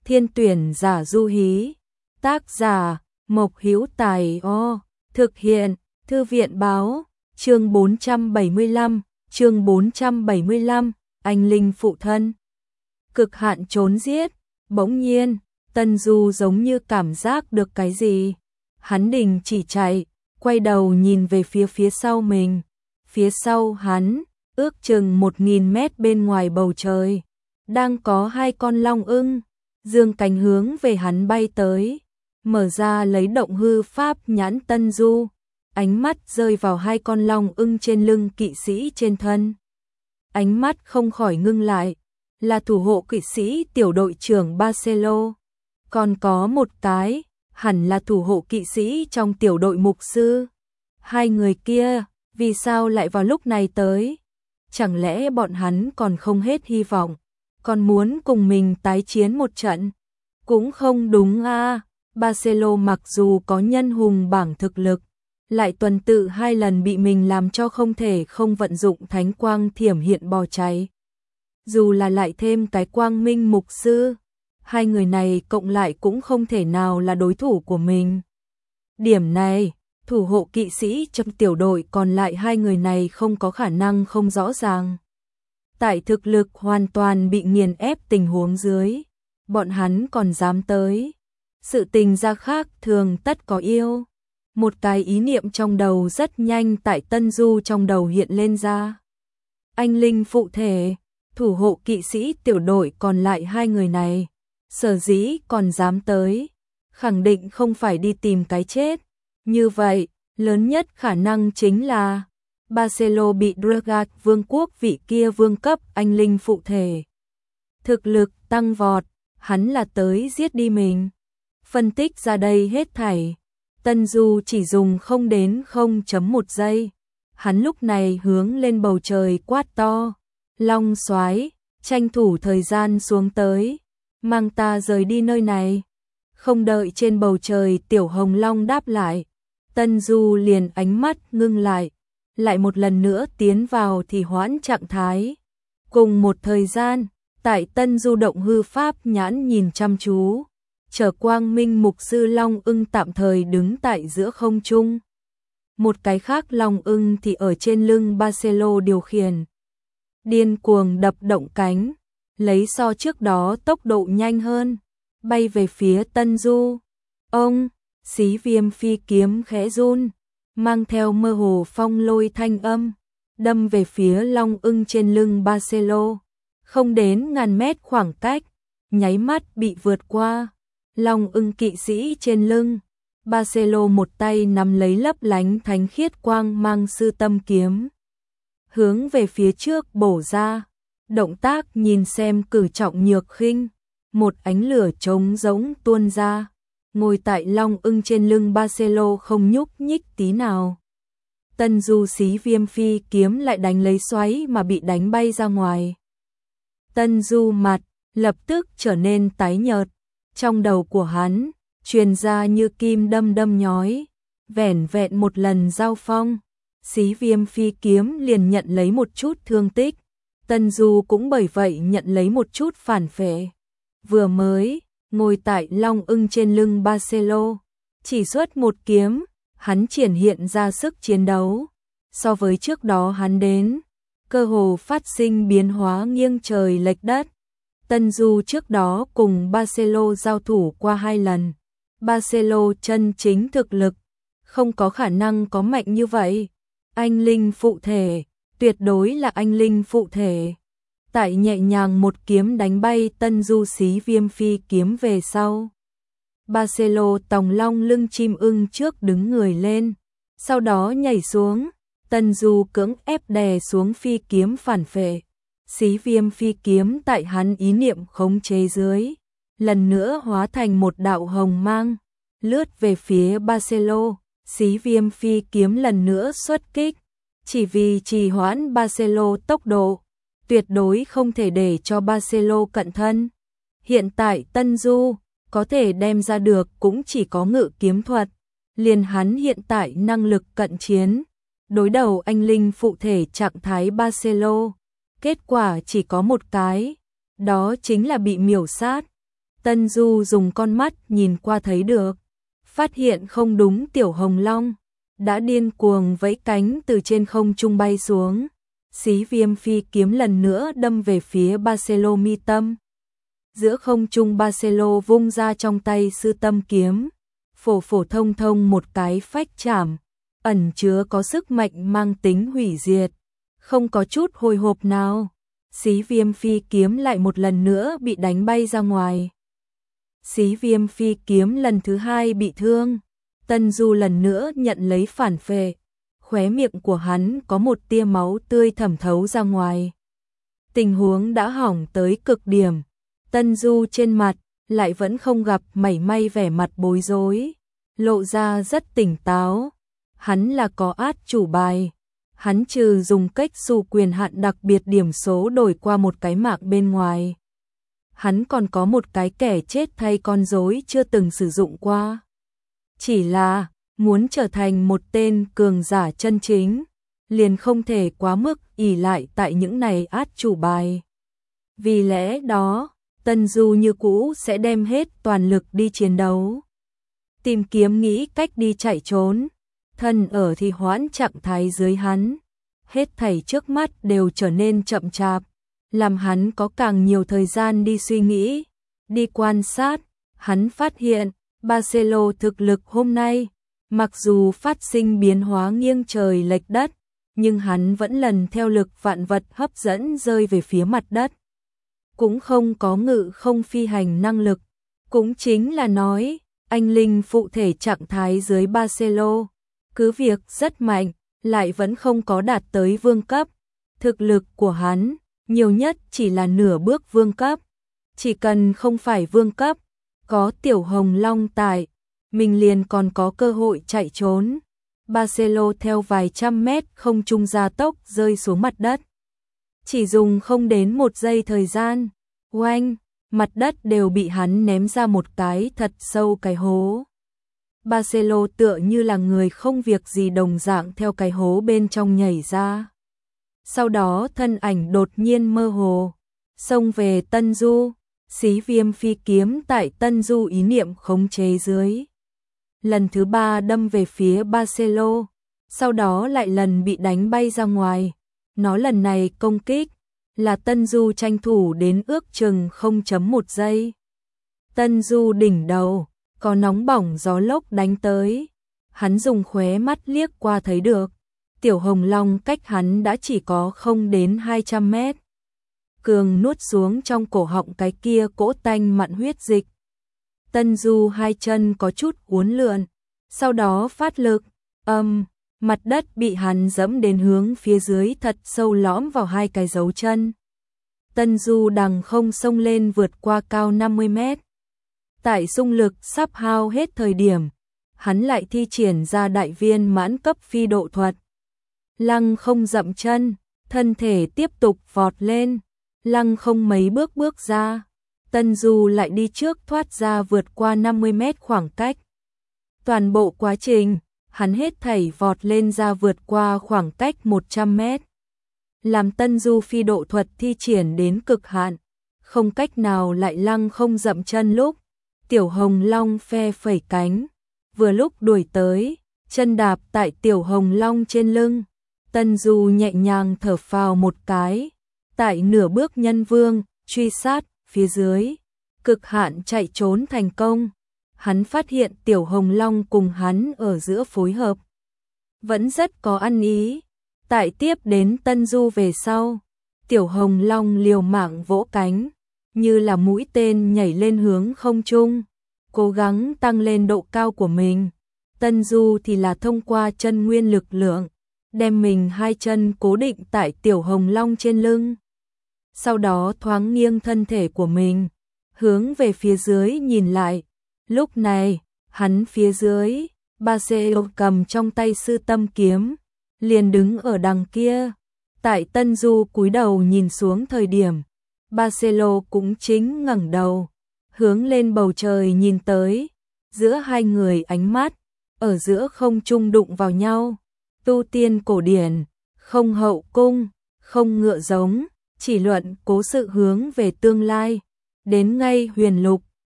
Thiên tuyển giả du hí. Tác giả Mộc Hữu Tài. Thực hiện Thư viện báo. Chương 475, anh linh phụ thân. Cực hạn trốn giết. Bỗng nhiên, Tân Du giống như cảm giác được cái gì. Hắn đình chỉ chạy, quay đầu nhìn về phía sau mình. Phía sau hắn, ước chừng 1000 mét bên ngoài bầu trời, đang có 2 con long ưng, dương cánh hướng về hắn bay tới. Mở ra lấy động hư pháp nhãn Tân Du, ánh mắt rơi vào 2 con long ưng trên lưng kỵ sĩ trên thân. Ánh mắt không khỏi ngưng lại, là thủ hộ kỵ sĩ tiểu đội trưởng Barcelo. Còn có một cái, hẳn là thủ hộ kỵ sĩ trong tiểu đội mục sư. 2 người kia, vì sao lại vào lúc này tới? Chẳng lẽ bọn hắn còn không hết hy vọng, còn muốn cùng mình tái chiến một trận? Cũng không đúng a. Barcelo mặc dù có nhân hùng bảng thực lực, lại tuần tự 2 lần bị mình làm cho không thể không vận dụng thánh quang thiểm hiện bò cháy. Dù là lại thêm cái quang minh mục sư, 2 người này cộng lại cũng không thể nào là đối thủ của mình. Điểm này, thủ hộ kỵ sĩ trong tiểu đội còn lại 2 người này không có khả năng không rõ ràng. Tại thực lực hoàn toàn bị nghiền ép tình huống dưới, bọn hắn còn dám tới. Sự tình ra khác thường tất có yêu. Một cái ý niệm trong đầu rất nhanh tại Tân Du trong đầu hiện lên ra. Anh linh phụ thể, thủ hộ kỵ sĩ tiểu đội còn lại 2 người này, sở dĩ còn dám tới, khẳng định không phải đi tìm cái chết. Như vậy, lớn nhất khả năng chính là Barcelo bị Dragat vương quốc vị kia vương cấp anh linh phụ thể. Thực lực tăng vọt, hắn là tới giết đi mình. Phân tích ra đây hết thảy, Tân Du chỉ dùng không đến 0.1 giây. Hắn lúc này hướng lên bầu trời quát to. Long soái, tranh thủ thời gian xuống tới, mang ta rời đi nơi này. Không đợi trên bầu trời tiểu hồng long đáp lại, Tân Du liền ánh mắt ngưng lại một lần nữa tiến vào thì hoãn trạng thái. Cùng một thời gian, tại Tân Du động hư pháp nhãn nhìn chăm chú, Trở quang minh mục sư long ưng tạm thời đứng tại giữa không trung. Một cái khác long ưng thì ở trên lưng Barcelo điều khiển. Điên cuồng đập động cánh, lấy so trước đó tốc độ nhanh hơn, bay về phía Tân Du. Ông, xí viêm phi kiếm khẽ run, mang theo mơ hồ phong lôi thanh âm, đâm về phía long ưng trên lưng Barcelo. Không đến ngàn mét khoảng cách, nháy mắt bị vượt qua. Long ưng kỵ sĩ trên lưng, Barcelo một tay nắm lấy lấp lánh thánh khiết quang mang sư tâm kiếm, hướng về phía trước bổ ra. Động tác nhìn xem cử trọng nhược khinh, một ánh lửa trống rỗng tuôn ra. Ngồi tại long ưng trên lưng Barcelo không nhúc nhích tí nào. Tân Du xí viêm phi kiếm lại đánh lấy xoáy mà bị đánh bay ra ngoài. Tân Du mặt lập tức trở nên tái nhợt, trong đầu của hắn truyền ra như kim đâm nhói. Vẻn vẹn một lần giao phong, xí viêm phi kiếm liền nhận lấy một chút thương tích. Tân Du cũng bởi vậy nhận lấy một chút phản phệ. Vừa mới ngồi tại long ưng trên lưng Barcelo, chỉ xuất một kiếm, hắn triển hiện ra sức chiến đấu. So với trước đó hắn đến, cơ hồ phát sinh biến hóa nghiêng trời lệch đất. Tân Du trước đó cùng Barcelo giao thủ qua 2 lần. Barcelo chân chính thực lực, không có khả năng có mạnh như vậy. Anh linh phụ thể, tuyệt đối là anh linh phụ thể. Tại nhẹ nhàng một kiếm đánh bay Tân Du xí viêm phi kiếm về sau, Barcelo tòng long lưng chim ưng trước đứng người lên, sau đó nhảy xuống. Tân Du cưỡng ép đè xuống phi kiếm phản phệ. Xí viêm phi kiếm tại hắn ý niệm khống chế dưới, lần nữa hóa thành một đạo hồng mang, lướt về phía Barcelo. Xí viêm phi kiếm lần nữa xuất kích, chỉ vì trì hoãn Barcelo tốc độ, tuyệt đối không thể để cho Barcelo cận thân. Hiện tại Tân Du có thể đem ra được cũng chỉ có ngự kiếm thuật, liền hắn hiện tại năng lực cận chiến, đối đầu anh linh phụ thể trạng thái Barcelo, kết quả chỉ có một cái, đó chính là bị miểu sát. Tân Du dùng con mắt nhìn qua thấy được, phát hiện không đúng, Tiểu Hồng Long đã điên cuồng vẫy cánh từ trên không trung bay xuống. Xí Viêm phi kiếm lần nữa đâm về phía Barcelo mi tâm. Giữa không trung Barcelo vung ra trong tay sư tâm kiếm, phổ phổ thông thông một cái phách chảm, ẩn chứa có sức mạnh mang tính hủy diệt, không có chút hồi hộp nào. Xí Viêm phi kiếm lại một lần nữa bị đánh bay ra ngoài. Xí Viêm phi kiếm lần thứ hai bị thương, Tân Du lần nữa nhận lấy phản phệ, khóe miệng của hắn có một tia máu tươi thẩm thấu ra ngoài. Tình huống đã hỏng tới cực điểm, Tân Du trên mặt lại vẫn không gặp mảy may vẻ mặt bối rối, lộ ra rất tỉnh táo. Hắn là có át chủ bài, hắn trừ dùng cách xu quyền hạn đặc biệt điểm số đổi qua một cái mạng bên ngoài, hắn còn có một cái kẻ chết thay con rối chưa từng sử dụng qua. Chỉ là muốn trở thành một tên cường giả chân chính, liền không thể quá mức ỷ lại tại những này át chủ bài. Vì lẽ đó, Tân Du như cũ sẽ đem hết toàn lực đi chiến đấu, tìm kiếm nghĩ cách đi chạy trốn. Thân ở thì hoãn trạng thái dưới hắn, hết thảy trước mắt đều trở nên chậm chạp, làm hắn có càng nhiều thời gian đi suy nghĩ, đi quan sát. Hắn phát hiện Barcelo thực lực hôm nay, mặc dù phát sinh biến hóa nghiêng trời lệch đất, nhưng hắn vẫn lần theo lực vạn vật hấp dẫn rơi về phía mặt đất. Cũng không có ngự không phi hành năng lực, cũng chính là nói, anh linh phụ thể trạng thái dưới Barcelo, cứ việc rất mạnh, lại vẫn không có đạt tới vương cấp. Thực lực của hắn, nhiều nhất chỉ là nửa bước vương cấp. Chỉ cần không phải vương cấp, có Tiểu Hồng Long tại, mình liền còn có cơ hội chạy trốn. Barcelo theo vài trăm mét không trung gia tốc rơi xuống mặt đất. Chỉ dùng không đến một giây thời gian, oanh, mặt đất đều bị hắn ném ra một cái thật sâu cái hố. Barcelo tựa như là người không việc gì đồng dạng theo cái hố bên trong nhảy ra. Sau đó thân ảnh đột nhiên mơ hồ, xông về Tân Du. Xí Viêm phi kiếm tại Tân Du ý niệm khống chế dưới, lần thứ ba đâm về phía Barcelo, sau đó lại lần bị đánh bay ra ngoài. Nó lần này công kích là Tân Du tranh thủ đến ước chừng 0.1 giây. Tân Du đỉnh đầu có nóng bỏng gió lốc đánh tới, hắn dùng khóe mắt liếc qua thấy được, Tiểu Hồng Long cách hắn đã chỉ có không đến 200 mét. Cường nuốt xuống trong cổ họng cái kia cỗ tanh mặn huyết dịch. Tân Du hai chân có chút uốn lượn, sau đó phát lực, mặt đất bị hắn dẫm đến hướng phía dưới thật sâu lõm vào hai cái dấu chân. Tân Du đằng không xông lên vượt qua cao 50 mét. Tại xung lực sắp hao hết thời điểm, hắn lại thi triển ra đại viên mãn cấp phi độ thuật. Lăng không dậm chân, thân thể tiếp tục vọt lên, lăng không mấy bước bước ra. Tân Du lại đi trước thoát ra vượt qua 50 mét khoảng cách. Toàn bộ quá trình, hắn hết thảy vọt lên ra vượt qua khoảng cách 100 mét. Làm Tân Du phi độ thuật thi triển đến cực hạn, không cách nào lại lăng không dậm chân lúc, Tiểu Hồng Long phe phẩy cánh, vừa lúc đuổi tới, chân đạp tại Tiểu Hồng Long trên lưng. Tân Du nhẹ nhàng thở phào một cái, tại nửa bước nhân vương, truy sát, phía dưới, cực hạn chạy trốn thành công. Hắn phát hiện Tiểu Hồng Long cùng hắn ở giữa phối hợp vẫn rất có ăn ý. Tại tiếp đến Tân Du về sau, Tiểu Hồng Long liều mạng vỗ cánh, như là mũi tên nhảy lên hướng không trung, cố gắng tăng lên độ cao của mình. Tân Du thì là thông qua chân nguyên lực lượng, đem mình hai chân cố định tại Tiểu Hồng Long trên lưng. Sau đó thoáng nghiêng thân thể của mình, hướng về phía dưới nhìn lại. Lúc này, hắn phía dưới, Barcelo cầm trong tay sư tâm kiếm, liền đứng ở đằng kia. Tại Tân Du cúi đầu nhìn xuống thời điểm, Barcelo cũng chính ngẩng đầu, hướng lên bầu trời nhìn tới. Giữa hai người ánh mắt, ở giữa không trung đụng vào nhau. Tu tiên cổ điển, không hậu cung, không ngựa giống, chỉ luận cố sự hướng về tương lai. Đến ngay huyền lục,